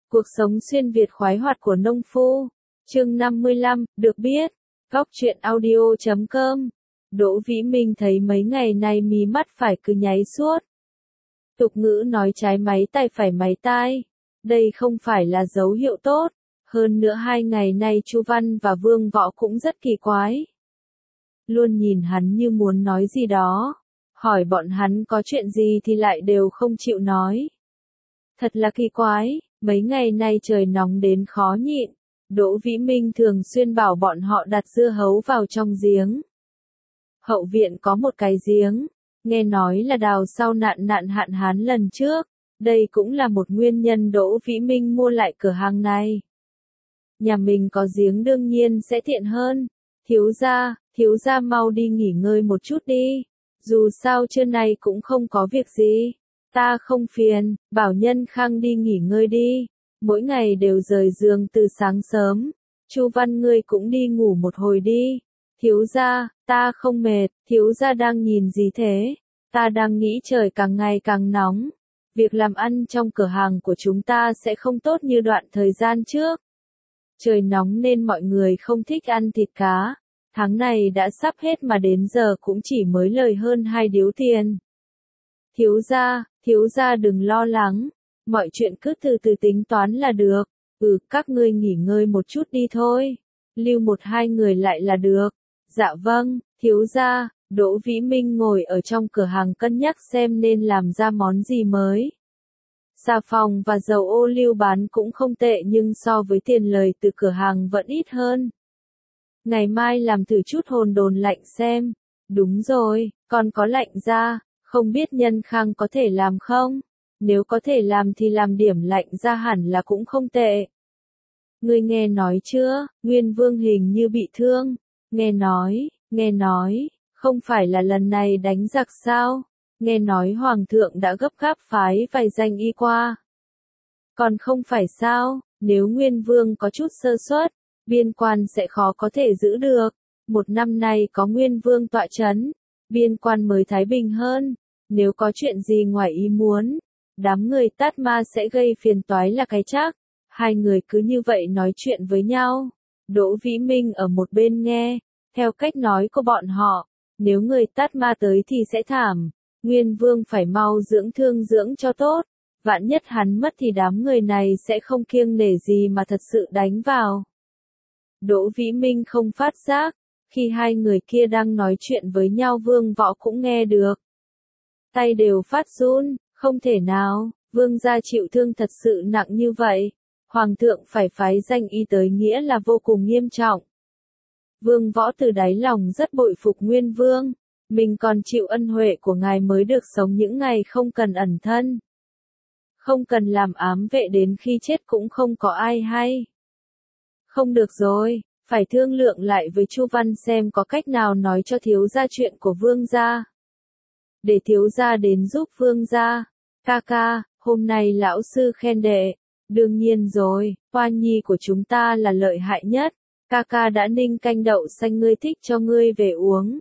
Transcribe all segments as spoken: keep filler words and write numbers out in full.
Cuộc sống xuyên Việt khoái hoạt của nông phu. Chương năm mươi lăm, được biết. Góc truyện audio chấm com. Đỗ Vĩ Minh thấy mấy ngày nay mí mắt phải cứ nháy suốt. Tục ngữ nói trái máy tay phải máy tai. Đây không phải là dấu hiệu tốt. Hơn nữa hai ngày nay Chu Văn và Vương Võ cũng rất kỳ quái. Luôn nhìn hắn như muốn nói gì đó. Hỏi bọn hắn có chuyện gì thì lại đều không chịu nói. Thật là kỳ quái, mấy ngày nay trời nóng đến khó nhịn. Đỗ Vĩ Minh thường xuyên bảo bọn họ đặt dưa hấu vào trong giếng. Hậu viện có một cái giếng, nghe nói là đào sau nạn nạn hạn hán lần trước. Đây cũng là một nguyên nhân Đỗ Vĩ Minh mua lại cửa hàng này. Nhà mình có giếng đương nhiên sẽ tiện hơn. Thiếu gia, thiếu gia mau đi nghỉ ngơi một chút đi. Dù sao trưa nay cũng không có việc gì. Ta không phiền, bảo Nhân Khang đi nghỉ ngơi đi. Mỗi ngày đều rời giường từ sáng sớm. Chu Văn ngươi cũng đi ngủ một hồi đi. Thiếu gia, ta không mệt, thiếu gia đang nhìn gì thế? Ta đang nghĩ trời càng ngày càng nóng. Việc làm ăn trong cửa hàng của chúng ta sẽ không tốt như đoạn thời gian trước. Trời nóng nên mọi người không thích ăn thịt cá. Tháng này đã sắp hết mà đến giờ cũng chỉ mới lời hơn hai điếu tiền. Thiếu gia, thiếu gia đừng lo lắng. Mọi chuyện cứ từ từ tính toán là được. Ừ, các ngươi nghỉ ngơi một chút đi thôi. Lưu một hai người lại là được. Dạ vâng, thiếu gia. Đỗ Vĩ Minh ngồi ở trong cửa hàng cân nhắc xem nên làm ra món gì mới. Xà phòng và dầu ô liu bán cũng không tệ nhưng so với tiền lời từ cửa hàng vẫn ít hơn. Ngày mai làm thử chút hồn đồn lạnh xem. Đúng rồi, còn có lạnh ra, không biết Nhân Khang có thể làm không? Nếu có thể làm thì làm điểm lạnh ra hẳn là cũng không tệ. Ngươi nghe nói chưa, Nguyên Vương hình như bị thương. Nghe nói, nghe nói, không phải là lần này đánh giặc sao? Nghe nói Hoàng thượng đã gấp gáp phái vài danh y qua. Còn không phải sao, nếu Nguyên Vương có chút sơ suất, biên quan sẽ khó có thể giữ được. Một năm nay có Nguyên Vương tọa chấn, biên quan mới thái bình hơn. Nếu có chuyện gì ngoài ý muốn, đám người Tát Ma sẽ gây phiền toái là cái chắc. Hai người cứ như vậy nói chuyện với nhau. Đỗ Vĩ Minh ở một bên nghe, theo cách nói của bọn họ, nếu người Tát Ma tới thì sẽ thảm. Nguyên Vương phải mau dưỡng thương dưỡng cho tốt. Vạn nhất hắn mất thì đám người này sẽ không kiêng nể gì mà thật sự đánh vào. Đỗ Vĩ Minh không phát giác, khi hai người kia đang nói chuyện với nhau Vương Võ cũng nghe được. Tay đều phát run, không thể nào, Vương gia chịu thương thật sự nặng như vậy. Hoàng thượng phải phái danh y tới nghĩa là vô cùng nghiêm trọng. Vương Võ từ đáy lòng rất bội phục Nguyên Vương. Mình còn chịu ân huệ của ngài mới được sống những ngày không cần ẩn thân. Không cần làm ám vệ đến khi chết cũng không có ai hay. Không được rồi, phải thương lượng lại với Chu Văn xem có cách nào nói cho thiếu gia chuyện của Vương gia. Để thiếu gia đến giúp Vương gia. Ca ca, hôm nay lão sư khen đệ. Đương nhiên rồi, Hoa Nhi của chúng ta là lợi hại nhất. Ca ca đã ninh canh đậu xanh ngươi thích cho ngươi về uống.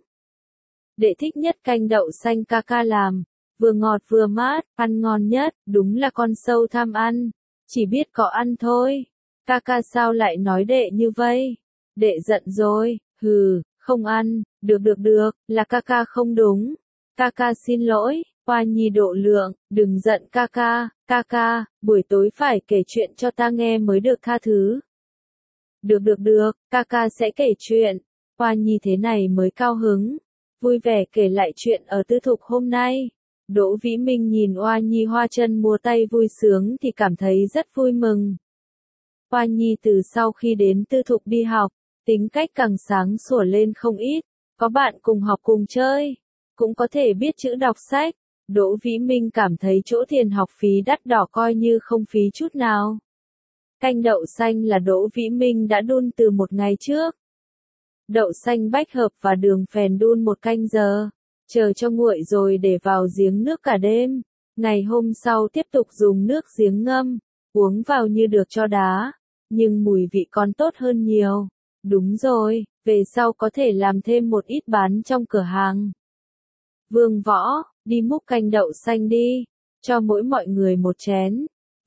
Đệ thích nhất canh đậu xanh ca ca làm. Vừa ngọt vừa mát, ăn ngon nhất, đúng là con sâu tham ăn. Chỉ biết có ăn thôi. Ca ca sao lại nói đệ như vậy? Đệ giận rồi, hừ, không ăn, được được được, là ca ca không đúng. Ca ca xin lỗi, Hoa Nhi độ lượng, đừng giận ca ca, ca ca, buổi tối phải kể chuyện cho ta nghe mới được tha thứ. Được được được, ca ca sẽ kể chuyện. Hoa Nhi thế này mới cao hứng, vui vẻ kể lại chuyện ở tư thục hôm nay. Đỗ Vĩ Minh nhìn Hoa Nhi hoa chân múa tay vui sướng thì cảm thấy rất vui mừng. Hoa Nhi từ sau khi đến tư thục đi học, tính cách càng sáng sủa lên không ít, có bạn cùng học cùng chơi, cũng có thể biết chữ đọc sách. Đỗ Vĩ Minh cảm thấy chỗ tiền học phí đắt đỏ coi như không phí chút nào. Canh đậu xanh là Đỗ Vĩ Minh đã đun từ một ngày trước. Đậu xanh bách hợp và đường phèn đun một canh giờ, chờ cho nguội rồi để vào giếng nước cả đêm. Ngày hôm sau tiếp tục dùng nước giếng ngâm, uống vào như được cho đá, nhưng mùi vị còn tốt hơn nhiều. Đúng rồi, về sau có thể làm thêm một ít bán trong cửa hàng. Vương Võ, đi múc canh đậu xanh đi, cho mỗi mọi người một chén.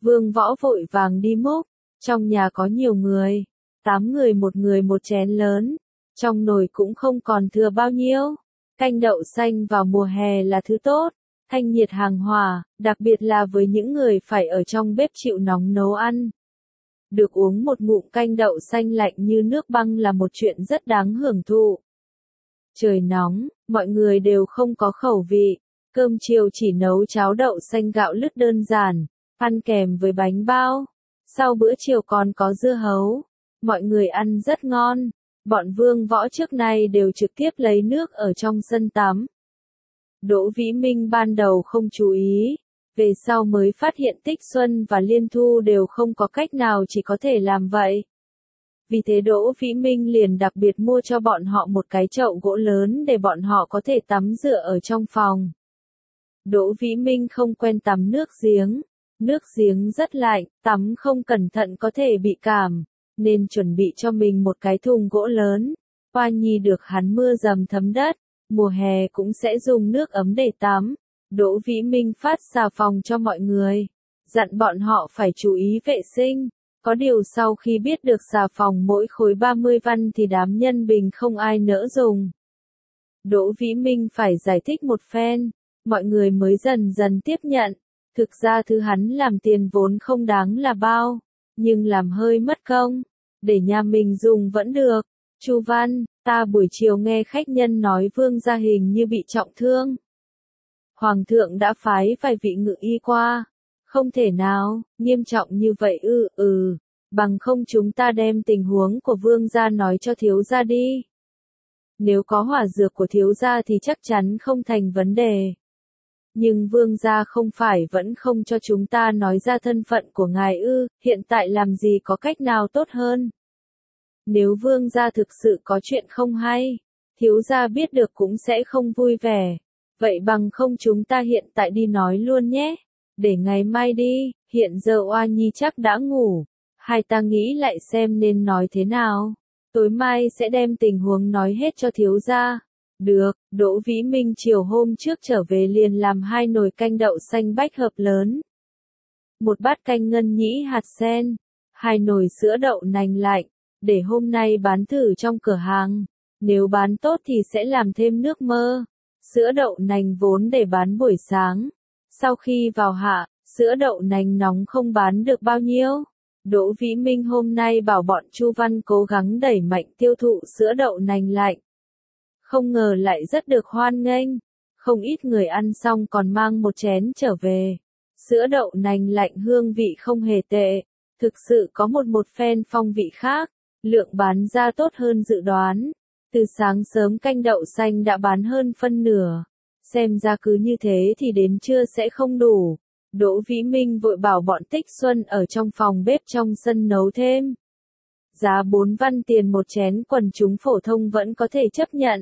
Vương Võ vội vàng đi múc, trong nhà có nhiều người, tám người một người một chén lớn, trong nồi cũng không còn thừa bao nhiêu. Canh đậu xanh vào mùa hè là thứ tốt, thanh nhiệt hàng hòa, đặc biệt là với những người phải ở trong bếp chịu nóng nấu ăn. Được uống một ngụm canh đậu xanh lạnh như nước băng là một chuyện rất đáng hưởng thụ. Trời nóng, mọi người đều không có khẩu vị, cơm chiều chỉ nấu cháo đậu xanh gạo lứt đơn giản, ăn kèm với bánh bao. Sau bữa chiều còn có dưa hấu, mọi người ăn rất ngon. Bọn Vương Võ trước nay đều trực tiếp lấy nước ở trong sân tắm. Đỗ Vĩ Minh ban đầu không chú ý, về sau mới phát hiện Tích Xuân và Liên Thu đều không có cách nào chỉ có thể làm vậy. Vì thế Đỗ Vĩ Minh liền đặc biệt mua cho bọn họ một cái chậu gỗ lớn để bọn họ có thể tắm rửa ở trong phòng. Đỗ Vĩ Minh không quen tắm nước giếng, nước giếng rất lạnh, tắm không cẩn thận có thể bị cảm, nên chuẩn bị cho mình một cái thùng gỗ lớn. Hoa Nhi được hắn mưa dầm thấm đất, mùa hè cũng sẽ dùng nước ấm để tắm. Đỗ Vĩ Minh phát xà phòng cho mọi người, dặn bọn họ phải chú ý vệ sinh. Có điều sau khi biết được xà phòng mỗi khối ba mươi văn thì đám nhân bình không ai nỡ dùng. Đỗ Vĩ Minh phải giải thích một phen, mọi người mới dần dần tiếp nhận. Thực ra thứ hắn làm tiền vốn không đáng là bao, nhưng làm hơi mất công, để nhà mình dùng vẫn được. Chu Văn, ta buổi chiều nghe khách nhân nói Vương gia hình như bị trọng thương. Hoàng thượng đã phái vài vị ngự y qua. Không thể nào, nghiêm trọng như vậy ư, ừ, ừ, bằng không chúng ta đem tình huống của Vương gia nói cho thiếu gia đi. Nếu có hỏa dược của thiếu gia thì chắc chắn không thành vấn đề. Nhưng Vương gia không phải vẫn không cho chúng ta nói ra thân phận của ngài ư, hiện tại làm gì có cách nào tốt hơn. Nếu Vương gia thực sự có chuyện không hay, thiếu gia biết được cũng sẽ không vui vẻ. Vậy bằng không chúng ta hiện tại đi nói luôn nhé. Để ngày mai đi, hiện giờ Oa Nhi chắc đã ngủ. Hai ta nghĩ lại xem nên nói thế nào. Tối mai sẽ đem tình huống nói hết cho thiếu gia. Được, Đỗ Vĩ Minh chiều hôm trước trở về liền làm hai nồi canh đậu xanh bách hợp lớn. Một bát canh ngân nhĩ hạt sen. Hai nồi sữa đậu nành lạnh, để hôm nay bán thử trong cửa hàng. Nếu bán tốt thì sẽ làm thêm nước mơ. Sữa đậu nành vốn để bán buổi sáng. Sau khi vào hạ, sữa đậu nành nóng không bán được bao nhiêu. Đỗ Vĩ Minh hôm nay bảo bọn Chu Văn cố gắng đẩy mạnh tiêu thụ sữa đậu nành lạnh. Không ngờ lại rất được hoan nghênh. Không ít người ăn xong còn mang một chén trở về. Sữa đậu nành lạnh hương vị không hề tệ. Thực sự có một một phen phong vị khác. Lượng bán ra tốt hơn dự đoán. Từ sáng sớm canh đậu xanh đã bán hơn phân nửa. Xem ra cứ như thế thì đến trưa sẽ không đủ. Đỗ Vĩ Minh vội bảo bọn Tích Xuân ở trong phòng bếp trong sân nấu thêm. Giá bốn văn tiền một chén quần chúng phổ thông vẫn có thể chấp nhận.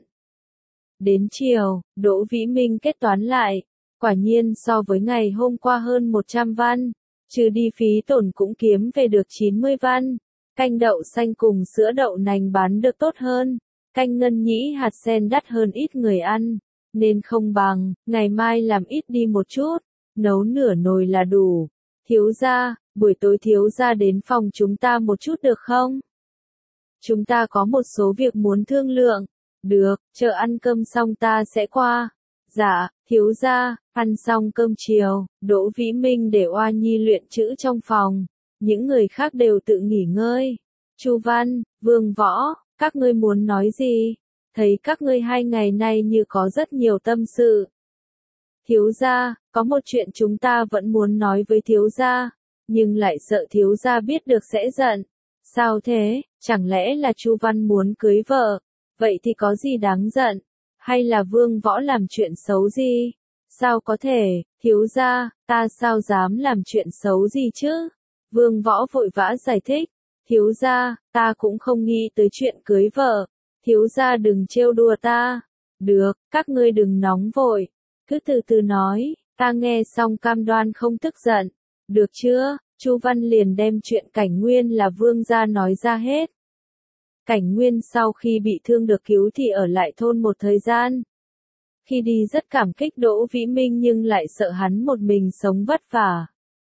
Đến chiều, Đỗ Vĩ Minh kết toán lại. Quả nhiên so với ngày hôm qua hơn một trăm văn. Trừ đi phí tổn cũng kiếm về được chín mươi văn. Canh đậu xanh cùng sữa đậu nành bán được tốt hơn. Canh ngân nhĩ hạt sen đắt hơn ít người ăn. Nên không bằng, ngày mai làm ít đi một chút. Nấu nửa nồi là đủ. Thiếu gia, buổi tối thiếu gia đến phòng chúng ta một chút được không? Chúng ta có một số việc muốn thương lượng. Được, chờ ăn cơm xong ta sẽ qua. Dạ, thiếu gia. Ăn xong cơm chiều, Đỗ Vĩ Minh để Oa Nhi luyện chữ trong phòng. Những người khác đều tự nghỉ ngơi. Chu Văn, Vương Võ, các ngươi muốn nói gì? Thấy các ngươi hai ngày nay như có rất nhiều tâm sự. Thiếu gia, có một chuyện chúng ta vẫn muốn nói với thiếu gia, nhưng lại sợ thiếu gia biết được sẽ giận. Sao thế, chẳng lẽ là Chu Văn muốn cưới vợ? Vậy thì có gì đáng giận? Hay là Vương Võ làm chuyện xấu gì? Sao có thể, thiếu gia, ta sao dám làm chuyện xấu gì chứ? Vương Võ vội vã giải thích. Thiếu gia, ta cũng không nghĩ tới chuyện cưới vợ. Thiếu gia đừng trêu đùa ta. Được, các ngươi đừng nóng vội. Cứ từ từ nói, ta nghe xong cam đoan không tức giận. Được chưa? Chu Văn liền đem chuyện Cảnh Nguyên là Vương gia nói ra hết. Cảnh Nguyên sau khi bị thương được cứu thì ở lại thôn một thời gian. Khi đi rất cảm kích Đỗ Vĩ Minh nhưng lại sợ hắn một mình sống vất vả.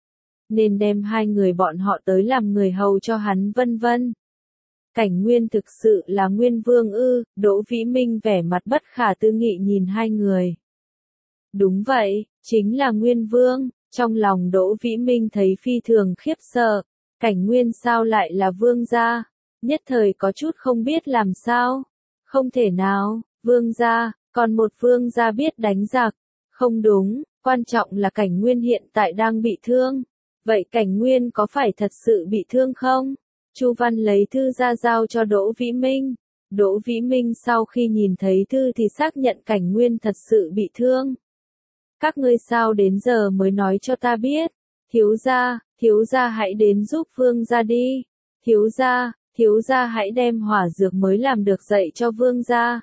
nên đem hai người bọn họ tới làm người hầu cho hắn vân vân. Cảnh Nguyên thực sự là Nguyên Vương ư? Đỗ Vĩ Minh vẻ mặt bất khả tư nghị nhìn hai người. Đúng vậy, chính là Nguyên Vương. Trong lòng Đỗ Vĩ Minh thấy phi thường khiếp sợ. Cảnh Nguyên sao lại là vương gia? Nhất thời có chút không biết làm sao. Không thể nào, vương gia, còn một vương gia biết đánh giặc. Không đúng, quan trọng là Cảnh Nguyên hiện tại đang bị thương. Vậy Cảnh Nguyên có phải thật sự bị thương không? Chu Văn lấy thư ra giao cho Đỗ Vĩ Minh. Đỗ Vĩ Minh sau khi nhìn thấy thư thì xác nhận Cảnh Nguyên thật sự bị thương. Các ngươi sao đến giờ mới nói cho ta biết? Thiếu gia, thiếu gia hãy đến giúp vương gia đi. Thiếu gia, thiếu gia hãy đem hỏa dược mới làm được dạy cho vương gia.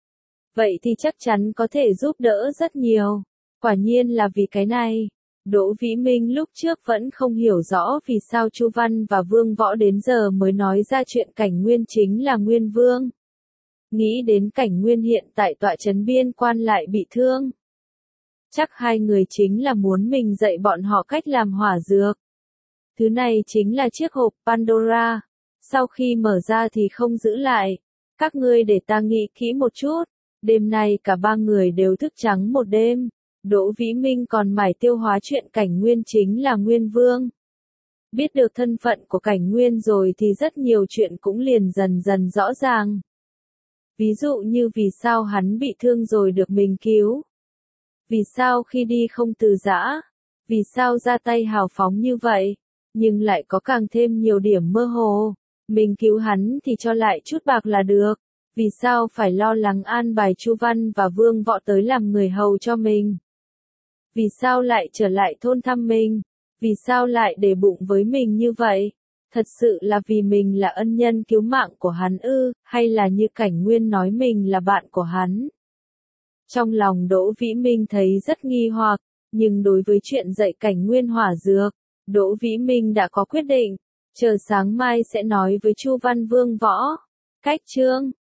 Vậy thì chắc chắn có thể giúp đỡ rất nhiều. Quả nhiên là vì cái này. Đỗ Vĩ Minh lúc trước vẫn không hiểu rõ vì sao Chu Văn và Vương Võ đến giờ mới nói ra chuyện Cảnh Nguyên chính là Nguyên Vương. Nghĩ đến Cảnh Nguyên hiện tại tọa trấn biên quan lại bị thương. Chắc hai người chính là muốn mình dạy bọn họ cách làm hỏa dược. Thứ này chính là chiếc hộp Pandora. Sau khi mở ra thì không giữ lại. Các ngươi để ta nghĩ kỹ một chút. Đêm nay cả ba người đều thức trắng một đêm. Đỗ Vĩ Minh còn mải tiêu hóa chuyện Cảnh Nguyên chính là Nguyên Vương. Biết được thân phận của Cảnh Nguyên rồi thì rất nhiều chuyện cũng liền dần dần rõ ràng. Ví dụ như vì sao hắn bị thương rồi được mình cứu. Vì sao khi đi không từ giã. Vì sao ra tay hào phóng như vậy. Nhưng lại có càng thêm nhiều điểm mơ hồ. Mình cứu hắn thì cho lại chút bạc là được. Vì sao phải lo lắng an bài Chu Văn và Vương Võ tới làm người hầu cho mình. Vì sao lại trở lại thôn thăm mình? Vì sao lại để bụng với mình như vậy? Thật sự là vì mình là ân nhân cứu mạng của hắn ư, hay là như Cảnh Nguyên nói mình là bạn của hắn? Trong lòng Đỗ Vĩ Minh thấy rất nghi hoặc, nhưng đối với chuyện dạy Cảnh Nguyên hỏa dược, Đỗ Vĩ Minh đã có quyết định, chờ sáng mai sẽ nói với Chu Văn Vương Võ. Cách chương